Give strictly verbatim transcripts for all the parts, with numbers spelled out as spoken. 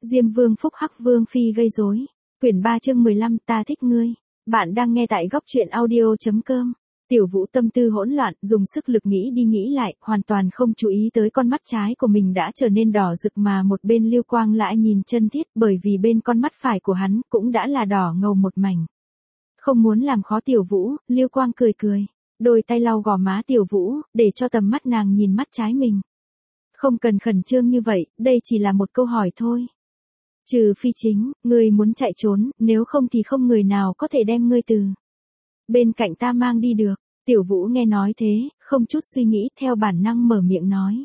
Diêm Vương phúc hắc Vương phi gây rối. Quyển ba chương mười lăm ta thích ngươi. Bạn đang nghe tại góc truyện audio chấm com. Tiểu Vũ tâm tư hỗn loạn, dùng sức lực nghĩ đi nghĩ lại, hoàn toàn không chú ý tới con mắt trái của mình đã trở nên đỏ rực mà một bên Lưu Quang lại nhìn chân thiết, bởi vì bên con mắt phải của hắn cũng đã là đỏ ngầu một mảnh. Không muốn làm khó Tiểu Vũ, Lưu Quang cười cười, đôi tay lau gò má Tiểu Vũ, để cho tầm mắt nàng nhìn mắt trái mình. Không cần khẩn trương như vậy, đây chỉ là một câu hỏi thôi. Trừ phi chính, ngươi muốn chạy trốn, nếu không thì không người nào có thể đem ngươi từ bên cạnh ta mang đi được. Tiểu Vũ nghe nói thế, không chút suy nghĩ theo bản năng mở miệng nói.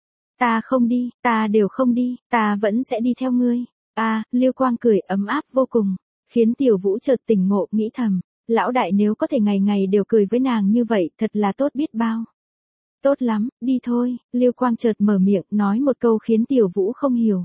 Ta không đi, ta đều không đi, ta vẫn sẽ đi theo ngươi. À, Lưu Quang cười ấm áp vô cùng, khiến Tiểu Vũ chợt tỉnh ngộ nghĩ thầm, lão đại nếu có thể ngày ngày đều cười với nàng như vậy thật là tốt biết bao. Tốt lắm, đi thôi, Lưu Quang chợt mở miệng nói một câu khiến Tiểu Vũ không hiểu.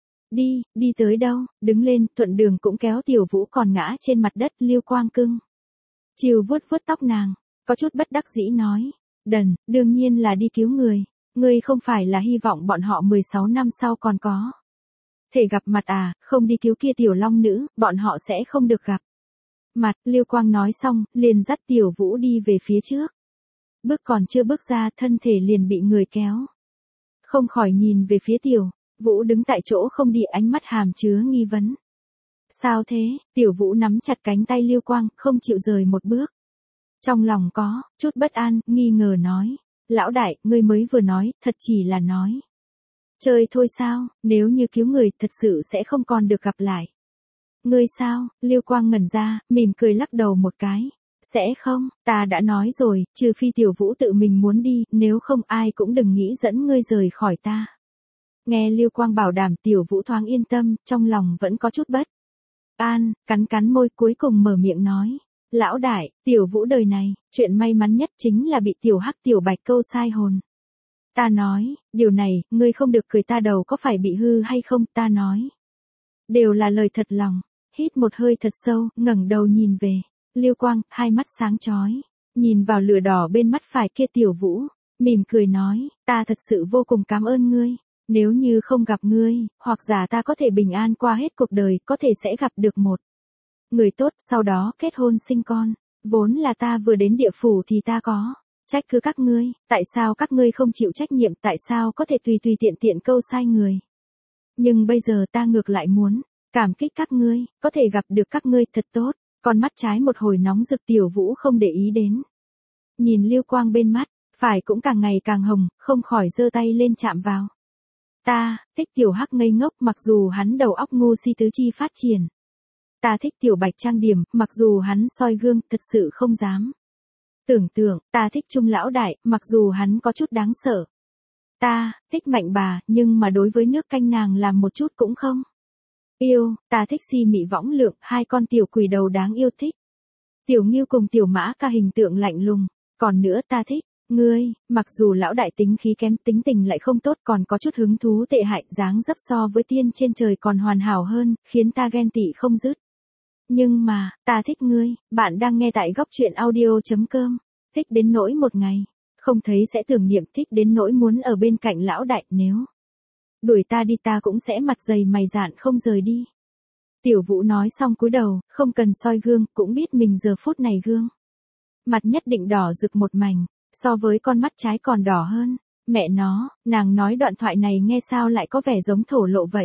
Đi, đi tới đâu, đứng lên, thuận đường cũng kéo Tiểu Vũ còn ngã trên mặt đất. Lưu Quang cưng chiều vuốt vuốt tóc nàng, có chút bất đắc dĩ nói, đần, đương nhiên là đi cứu người, ngươi không phải là hy vọng bọn họ mười sáu năm sau còn có thể gặp mặt à, không đi cứu kia tiểu long nữ, bọn họ sẽ không được gặp mặt. Lưu Quang nói xong, liền dắt Tiểu Vũ đi về phía trước. Bước còn chưa bước ra, thân thể liền bị người kéo. Không khỏi nhìn về phía Tiểu Vũ đứng tại chỗ không đi, ánh mắt hàm chứa nghi vấn. Sao thế? Tiểu Vũ nắm chặt cánh tay Lưu Quang, không chịu rời một bước. Trong lòng có chút bất an, nghi ngờ nói, lão đại, ngươi mới vừa nói, thật chỉ là nói chơi thôi sao, nếu như cứu người thật sự sẽ không còn được gặp lại. Ngươi sao? Lưu Quang ngẩn ra, mỉm cười lắc đầu một cái. Sẽ không, ta đã nói rồi, trừ phi Tiểu Vũ tự mình muốn đi, nếu không ai cũng đừng nghĩ dẫn ngươi rời khỏi ta. Nghe Lưu Quang bảo đảm, Tiểu Vũ thoáng yên tâm, trong lòng vẫn có chút bất an, cắn cắn môi cuối cùng mở miệng nói. Lão đại, Tiểu Vũ đời này, chuyện may mắn nhất chính là bị Tiểu Hắc Tiểu Bạch câu sai hồn. Ta nói, điều này, ngươi không được cười, ta đầu có phải bị hư hay không, ta nói. Đều là lời thật lòng. Hít một hơi thật sâu, ngẩng đầu nhìn về Lưu Quang, hai mắt sáng chói, nhìn vào lửa đỏ bên mắt phải kia Tiểu Vũ, mỉm cười nói, ta thật sự vô cùng cảm ơn ngươi. Nếu như không gặp ngươi, hoặc giả ta có thể bình an qua hết cuộc đời, có thể sẽ gặp được một người tốt, sau đó kết hôn sinh con. Vốn là ta vừa đến địa phủ thì ta có trách cứ các ngươi, tại sao các ngươi không chịu trách nhiệm, tại sao có thể tùy tùy tiện tiện câu sai người. Nhưng bây giờ ta ngược lại muốn cảm kích các ngươi, có thể gặp được các ngươi thật tốt. Con mắt trái một hồi nóng rực, Tiểu Vũ không để ý đến. Nhìn Lưu Quang bên mắt phải cũng càng ngày càng hồng, không khỏi giơ tay lên chạm vào. Ta thích Tiểu Hắc ngây ngốc, mặc dù hắn đầu óc ngu si tứ chi phát triển. Ta thích Tiểu Bạch trang điểm, mặc dù hắn soi gương, thật sự không dám tưởng tượng. Ta thích Trung lão đại, mặc dù hắn có chút đáng sợ. Ta thích Mạnh bà, nhưng mà đối với nước canh nàng làm một chút cũng không yêu. Ta thích Si Mị Võng Lượng, hai con tiểu quỷ đầu đáng yêu, thích Tiểu Ngưu cùng Tiểu Mã Ca hình tượng lạnh lùng. Còn nữa ta thích ngươi, mặc dù lão đại tính khí kém, tính tình lại không tốt, còn có chút hứng thú tệ hại, dáng dấp so với tiên trên trời còn hoàn hảo hơn, khiến ta ghen tị không dứt. Nhưng mà, ta thích ngươi. Bạn đang nghe tại góc truyện audio chấm com. Thích đến nỗi một ngày không thấy sẽ tưởng niệm, thích đến nỗi muốn ở bên cạnh lão đại, nếu đuổi ta đi ta cũng sẽ mặt dày mày dạn không rời đi. Tiểu Vũ nói xong cúi đầu, không cần soi gương, cũng biết mình giờ phút này gương mặt nhất định đỏ rực một mảnh, so với con mắt trái còn đỏ hơn. Mẹ nó, nàng nói đoạn thoại này nghe sao lại có vẻ giống thổ lộ vậy.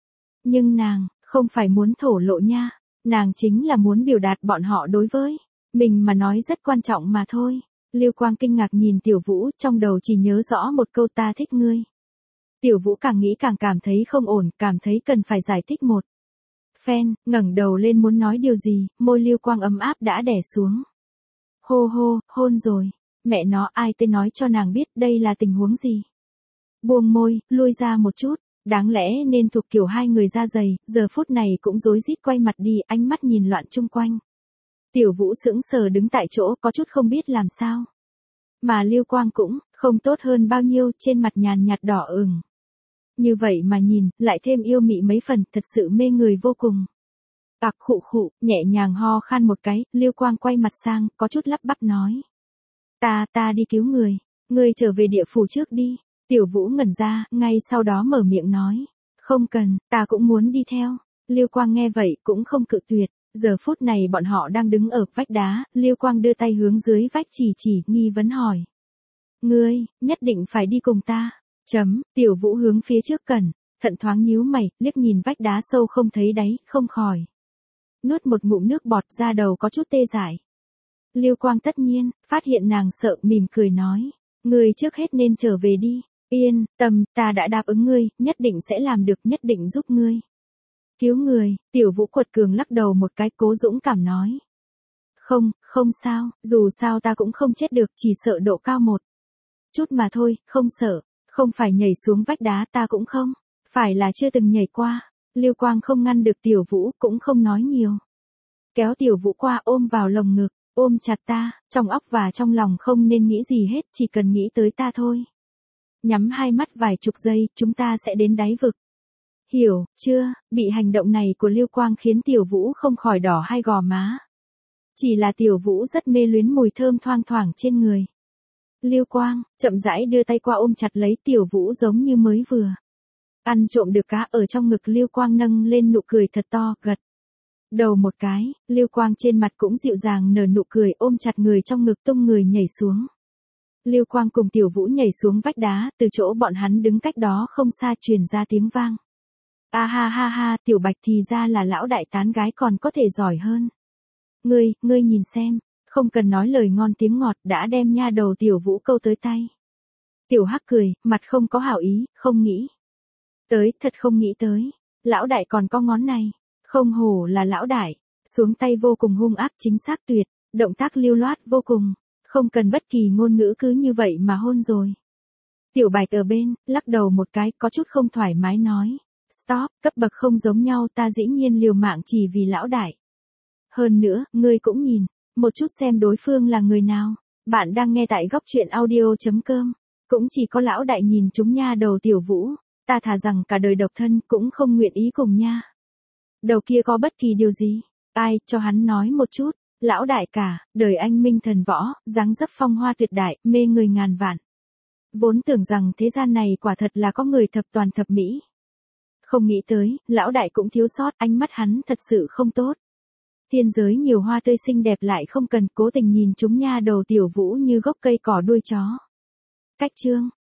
Nhưng nàng không phải muốn thổ lộ nha, nàng chính là muốn biểu đạt bọn họ đối với mình mà nói rất quan trọng mà thôi. Lưu Quang kinh ngạc nhìn Tiểu Vũ, trong đầu chỉ nhớ rõ một câu ta thích ngươi. Tiểu Vũ càng nghĩ càng cảm thấy không ổn, cảm thấy cần phải giải thích một phen, ngẩng đầu lên muốn nói điều gì, môi Lưu Quang ấm áp đã đè xuống. Hô hô, hôn rồi. Mẹ nó, ai tên nói cho nàng biết đây là tình huống gì. Buông môi, lui ra một chút, đáng lẽ nên thuộc kiểu hai người da dày, giờ phút này cũng rối rít quay mặt đi, ánh mắt nhìn loạn chung quanh. Tiểu Vũ sững sờ đứng tại chỗ, có chút không biết làm sao. Mà Lưu Quang cũng không tốt hơn bao nhiêu, trên mặt nhàn nhạt đỏ ửng. Như vậy mà nhìn, lại thêm yêu mị mấy phần, thật sự mê người vô cùng. Ặc khụ khụ, nhẹ nhàng ho khan một cái, Lưu Quang quay mặt sang, có chút lắp bắp nói. Ta, ta đi cứu người, ngươi trở về địa phủ trước đi. Tiểu Vũ ngẩn ra, ngay sau đó mở miệng nói. Không cần, ta cũng muốn đi theo. Liêu Quang nghe vậy cũng không cự tuyệt. Giờ phút này bọn họ đang đứng ở vách đá, Liêu Quang đưa tay hướng dưới vách chỉ chỉ, nghi vấn hỏi. Ngươi, nhất định phải đi cùng ta. Chấm, Tiểu Vũ hướng phía trước cần, thận thoáng nhíu mày, liếc nhìn vách đá sâu không thấy đáy, không khỏi. Nuốt một ngụm nước bọt ra đầu có chút tê dại. Liêu Quang tất nhiên, phát hiện nàng sợ, mỉm cười nói. Ngươi trước hết nên trở về đi. Yên tâm, ta đã đáp ứng ngươi, nhất định sẽ làm được, nhất định giúp ngươi. Cứu người, Tiểu Vũ quật cường lắc đầu một cái, cố dũng cảm nói. Không, không sao, dù sao ta cũng không chết được, chỉ sợ độ cao một chút mà thôi, không sợ, không phải nhảy xuống vách đá ta cũng không, phải là chưa từng nhảy qua. Liêu Quang không ngăn được Tiểu Vũ, cũng không nói nhiều. Kéo Tiểu Vũ qua ôm vào lồng ngực, ôm chặt ta, trong óc và trong lòng không nên nghĩ gì hết, chỉ cần nghĩ tới ta thôi. Nhắm hai mắt vài chục giây, chúng ta sẽ đến đáy vực. Hiểu, chưa, bị hành động này của Liêu Quang khiến Tiểu Vũ không khỏi đỏ hai gò má. Chỉ là Tiểu Vũ rất mê luyến mùi thơm thoang thoảng trên người. Liêu Quang, chậm rãi đưa tay qua ôm chặt lấy Tiểu Vũ giống như mới vừa ăn trộm được cá ở trong ngực. Liêu Quang nâng lên nụ cười thật to, gật đầu một cái, Liêu Quang trên mặt cũng dịu dàng nở nụ cười, ôm chặt người trong ngực tung người nhảy xuống. Liêu Quang cùng Tiểu Vũ nhảy xuống vách đá, từ chỗ bọn hắn đứng cách đó không xa truyền ra tiếng vang. A ha ha ha, Tiểu Bạch thì ra là lão đại tán gái còn có thể giỏi hơn. Ngươi, ngươi nhìn xem, không cần nói lời ngon tiếng ngọt đã đem nha đầu Tiểu Vũ câu tới tay. Tiểu Hắc cười, mặt không có hảo ý, không nghĩ. Tới, thật không nghĩ tới. Lão đại còn có ngón này. Không hổ là lão đại. Xuống tay vô cùng hung ác, chính xác tuyệt. Động tác lưu loát vô cùng. Không cần bất kỳ ngôn ngữ, cứ như vậy mà hôn rồi. Tiểu Bạch ở bên, lắc đầu một cái, có chút không thoải mái nói. Stop, cấp bậc không giống nhau, ta dĩ nhiên liều mạng chỉ vì lão đại. Hơn nữa, ngươi cũng nhìn, một chút xem đối phương là người nào. Bạn đang nghe tại góc truyện audio chấm com. Cũng chỉ có lão đại nhìn chúng nha đầu Tiểu Vũ. Ta thà rằng cả đời độc thân cũng không nguyện ý cùng nha. Đầu kia có bất kỳ điều gì. Ai, cho hắn nói một chút. Lão đại cả, đời anh minh thần võ, dáng dấp phong hoa tuyệt đại, mê người ngàn vạn. Vốn tưởng rằng thế gian này quả thật là có người thập toàn thập mỹ. Không nghĩ tới, lão đại cũng thiếu sót, ánh mắt hắn thật sự không tốt. Thiên giới nhiều hoa tươi xinh đẹp lại không cần, cố tình nhìn chúng nha đầu Tiểu Vũ như gốc cây cỏ đuôi chó. Cách chương.